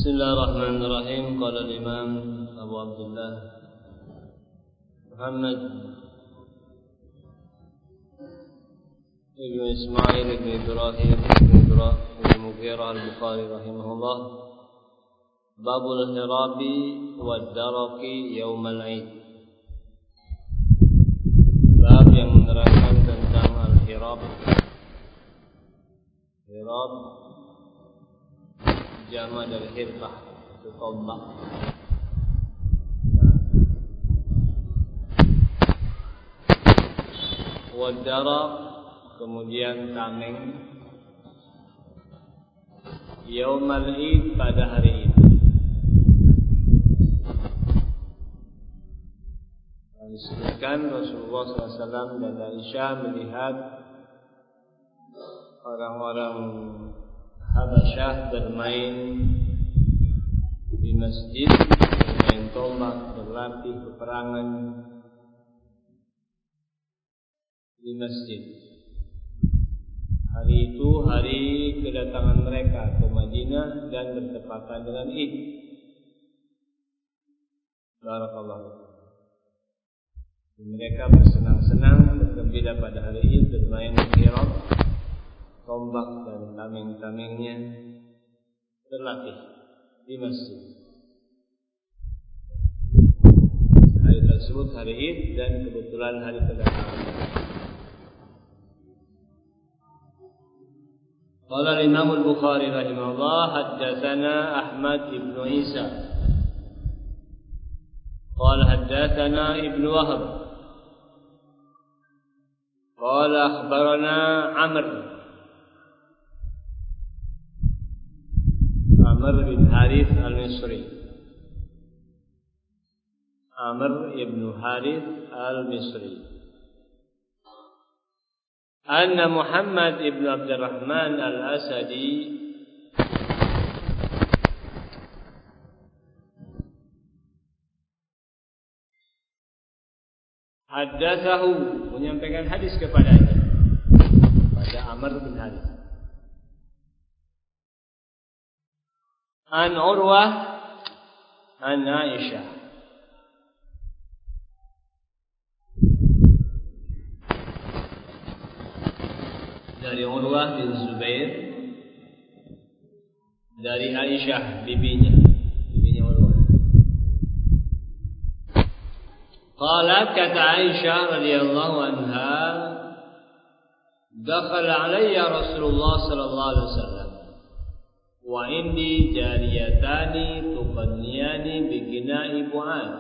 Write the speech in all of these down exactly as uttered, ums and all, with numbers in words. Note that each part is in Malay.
Bismillahirrahmanirrahim. Qala al-Imam Abu Abdullah Muhammad ibn Ismail ibn Ibrahim ibn Ibrahim ibn Mughirah al-Bukhari rahimahullah, Babul hirabi wad daraqi yaumal Aid. Bab yang menerangkan tentang al-hirab. Hirab jama' dari hirbah, itu tombak. Wad daraq, kemudian tameng. Yaumal Id, pada hari itu. Disebutkan Rasulullah shallallahu alaihi wasallam dan Aisyah melihat orang-orang Habasyah bermain di masjid, bermain tombak, berlatih peperangan di masjid. Hari itu hari kedatangan mereka ke Madinah dan bertepatan dengan Id. Barakallahu. Mereka bersenang-senang, bergembira pada hari Id, bermain hirab, tombak dan tameng-tamengnya, berlatih di masjid. Hari tersebut hari Id dan kebetulan hari kedatangan. Qala al-Imam al-Bukhari rahimahullah, haddatsana Ahmad ibn Isa qala haddatsana Ibn Wahb qala akhbarana Amr Amr bin Harith al-Misri Amr ibn Harith al-Misri anna Muhammad ibn Abdurrahman al-Asadi haddatsahu, menyampaikan hadis kepadanya, pada Amr bin Harith, an Urwah an Aisyah, dari Urwah bin Zubair, dari Aisyah bibinya, bibinya Urwah. Qalat, kata Aisyah radhiyallahu anha, dakhala alayya Rasulullah sallallahu alaihi wasallam wa indi jariyatani tuqanniyani bigina'i bu'ad.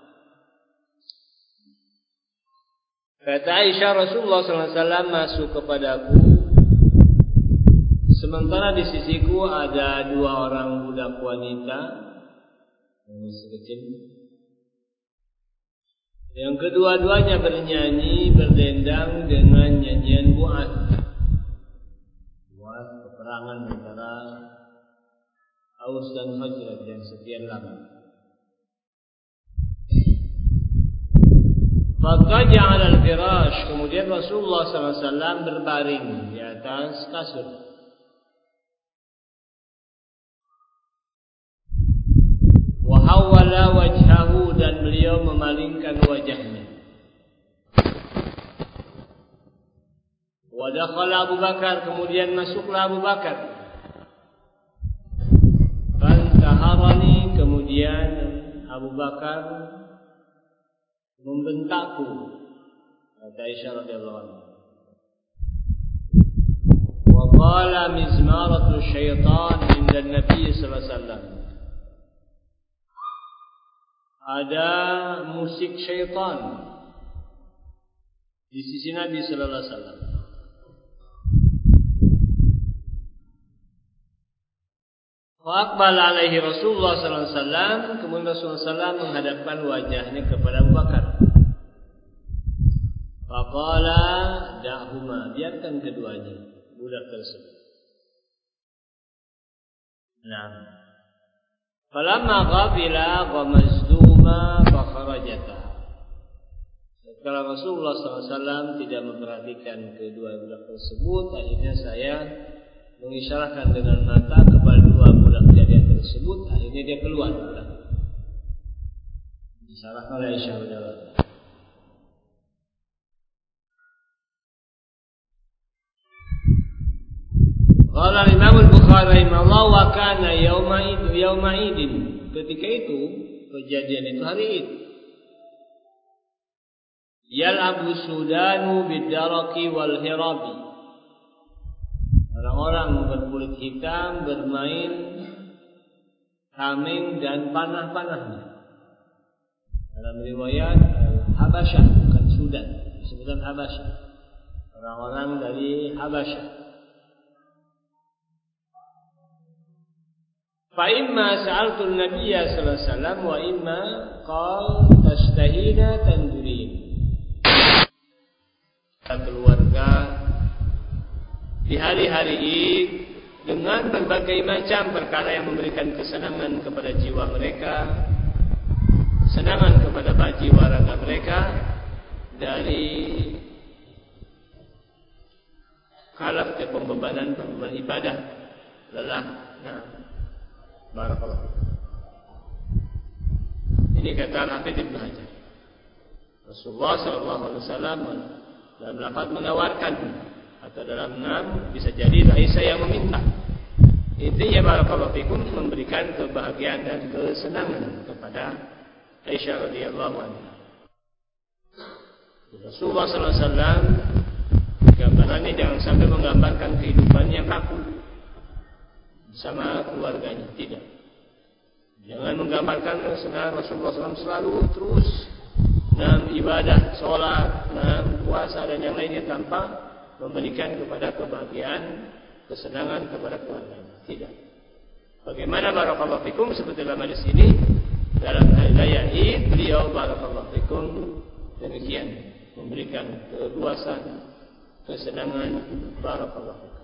Kata Aisyah, Rasulullah sallallahu alaihi wasallam masuk kepadaku, sementara di sisiku ada dua orang budak wanita yang masih kecil, yang kedua-duanya bernyanyi, berdendang dengan nyanyian bu'ad. Bu'ad, peperangan antara Aus dan Khazraj yang sekian lama. Faqaja 'ala al-firash, kemudian Rasulullah sallallahu alaihi wasallam berbaring di atas kasur. Wa hawala wajhahu, dan beliau memalingkan wajahnya. Wa dakhala Abu Bakar, kemudian masuklah Abu Bakar. Fantaharani, kemudian Abu Bakar membentakku, kata Aisyah radhiyallahu anha. Wa qala mizmaratu syaitan inda Nabi sallallahu alaihi wasallam, ada musik syaitan di sisi Nabi sallallahu alaihi wasallam. Wa aqbala alaihi Rasulullah sallallahu alaihi wasallam, kemudian Rasulullah sallallahu alaihi wasallam menghadapkan wajahnya kepada Abu Bakar. Faqala da'huma, biarkan keduanya, budak tersebut. Nah, falamma ghafila ghamazduma fa kharajata. Setelah Rasulullah sallallahu alaihi wasallam tidak memperhatikan kedua budak tersebut, akhirnya saya mengisyaratkan dengan mata kepada dua budak jariah tersebut tersebut. Akhirnya dia keluar. Disalahkan oleh Aisyah radhiyallahu anha. Qala Imam Al-Bukhari rahimahullah wa kana yauma id yauma idin. Ketika itu kejadian itu hari Id. Yal'abu Sudanu bidaraki wal hirabi. Orang-orang berkulit hitam bermain tameng dan panah-panahnya. Dalam riwayat Habasyah, bukan Sudan, disebutkan Habasyah. Orang-orang dari Habasyah. Fa imma sa'altu an-nabiyya sallallahu alaihi wasallam wa imma qala tashtahina tandurin. Keluarga di hari-hari Id dengan berbagai macam perkara yang memberikan kesenangan kepada jiwa mereka, kesenangan kepada jiwa raga mereka, dari kalaf ke pembebanan pembebanan ibadah, lelah. Nah, barakallahu. Ini kata Hafidz Ibnu Hajar. Rasulullah sallallahu alaihi wasallam dalam lafaz menawarkan, atau dalam enam bisa jadi Aisyah yang meminta. Intinya barakallahu fikum memberikan kebahagiaan dan kesenangan kepada Aisyah radhiyallahu anha. Rasulullah sallallahu alaihi wasallam gambarannya jangan sampai menggambarkan kehidupan yang kaku bersama keluarganya, tidak. Jangan menggambarkan Rasulullah sallallahu alaihi wasallam selalu terus dalam ibadah, sholat, dalam puasa dan yang lainnya tanpa memberikan kepada kebahagiaan, kesenangan kepada keluarganya. Tidak. Bagaimana barakallahu fikum seperti dalam hadis ini, dalam hari raya Id beliau barakallahu fikum demikian memberikan keluasan, kesenangan barakallahu fikum.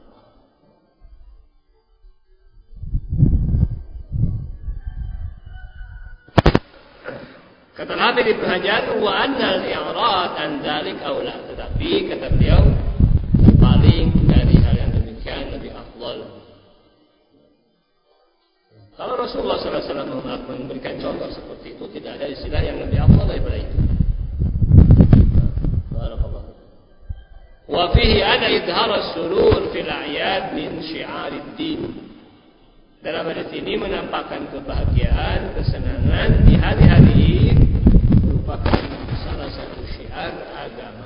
Kata Nabi Ibnu Hajar, wa anna al-i'rad an dzalik aula. Tetapi kata beliau, paling dari hal yang demikian lebih afdal. Kalau Rasulullah sallallahu alaihi wasallam memberikan contoh seperti itu, tidak ada istilah yang lebih afdal daripada itu. Barakallahu. Wa fihi ana idhar as-surur fil a'yad min syi'ar ad-din. Dalam hadis ini menampakkan kebahagiaan, kesenangan di hari-hari merupakan salah satu syiar agama.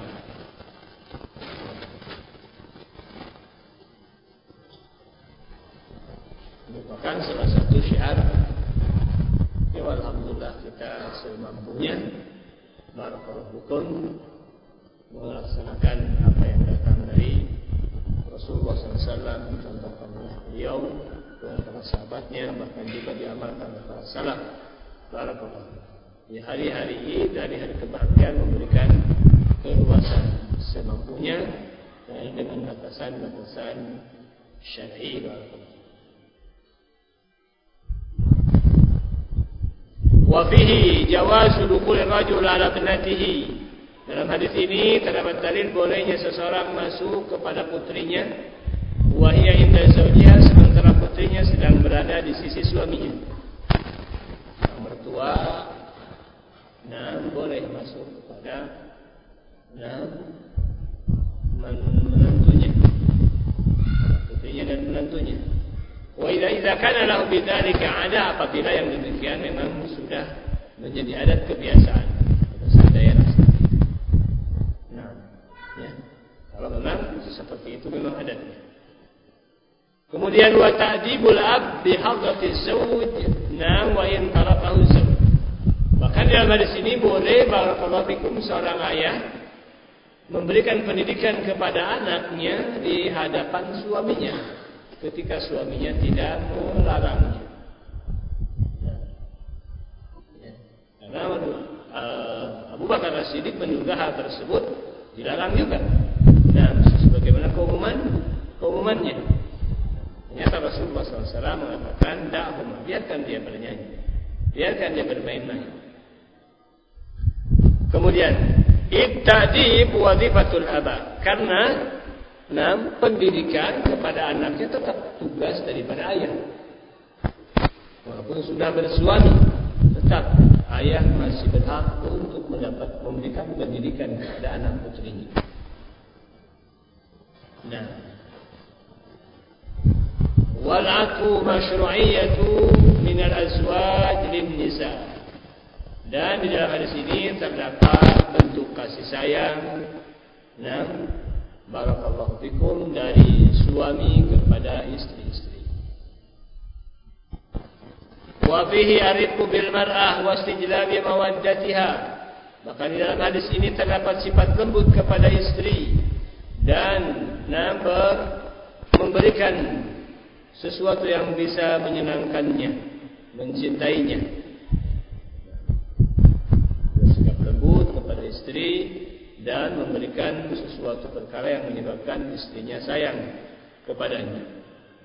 Merupakan salah satu syiar. Ya, alhamdulillah kita semampunya barakallahu fikum melaksanakan apa yang datang dari Rasulullah sallallahu alaihi wasallam, contohkan beliau dan para sahabatnya, bahkan juga diamalkan oleh para salaf. Barakallahu. Di hari-hari Id, hari-hari kebahagiaan memberikan keluasan semampunya dan dengan batasan-batasan syar'i. Wa fihi jawazu dukhul rajul ala ibnatihi. Dalam hadis ini terdapat dalil bolehnya seseorang masuk kepada putrinya, wa hiya inda zawjiha, sementara putrinya sedang berada di sisi suaminya. Sang mertua nah boleh masuk kepada nah menantunya, putrinya dan menantunya. Wa idza idza kana lahu bidzalika 'ada, apabila yang demikian memang sudah menjadi adat kebiasaan pada daerah. Nah, ya. Kalau memang seperti itu memang adatnya. Kemudian wa ta'dibul ab bi hadrati zawj, na wa in tarakahu zawj. Bahkan dalam hadis ini boleh barakallahu fikum seorang ayah memberikan pendidikan kepada anaknya di hadapan suaminya ketika suaminya tidak melarangnya. Ya. Karena uh, Abu Bakar As-Siddiq menduga hal tersebut dilarang juga. Dan sebagaimana keumuman keumumannya. Ternyata Rasulullah sallallahu alaihi wasallam mengatakan, da'hum, biarkan dia bernyanyi, biarkan dia bermain-main. Kemudian, ibtadib wazifatul aba, karena enam pendidikan kepada anaknya tetap tugas daripada ayah. walaupun sudah bersuami, tetap ayah masih berhak untuk mendapat memberikan pendidikan kepada anak putrinya. Nah, wal atfu masyru'iyatu min al-azwaj lin-nisa. Dan di dalam hadis ini terdapat bentuk kasih sayang, nah, barakallahu fikum, dari suami kepada istri-istri. Wa fihi ariqu bil mar'ah wa istijlabi mawaddatiha. Maka di dalam hadis ini terdapat sifat lembut kepada istri dan nampak memberikan sesuatu yang bisa menyenangkannya, mencintainya. Bersikap lembut kepada istri dan memberikan sesuatu perkara yang menyebabkan istrinya sayang kepadanya.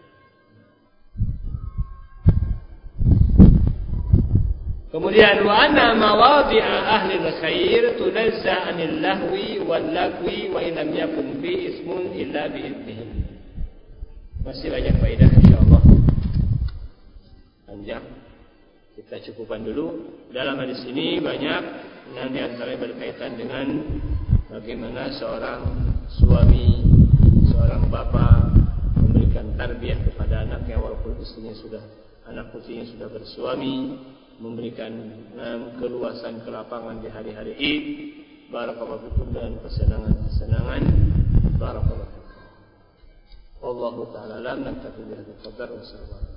Kemudian wa anna mawadhi'a ahli al-khair tunazza 'anil lahwi wal lagwi wa in lam yakun fi ismun illa bi idnihim. Masih banyak faedah insyaallah. Panjang. Kita cukupkan dulu. Dalam hadis ini banyak yang di antaranya berkaitan dengan bagaimana seorang suami, seorang bapa memberikan tarbiyah kepada anaknya walaupun istrinya sudah, anak putrinya sudah bersuami, memberikan um, keluasan kelapangan di hari-hari Id. Barakallahu fikum, dan kesenangan-kesenangan. Barakallahu fikum. Wallahu ta'ala alam. Naktafi bihadzal qadar. Wassalamualaikum.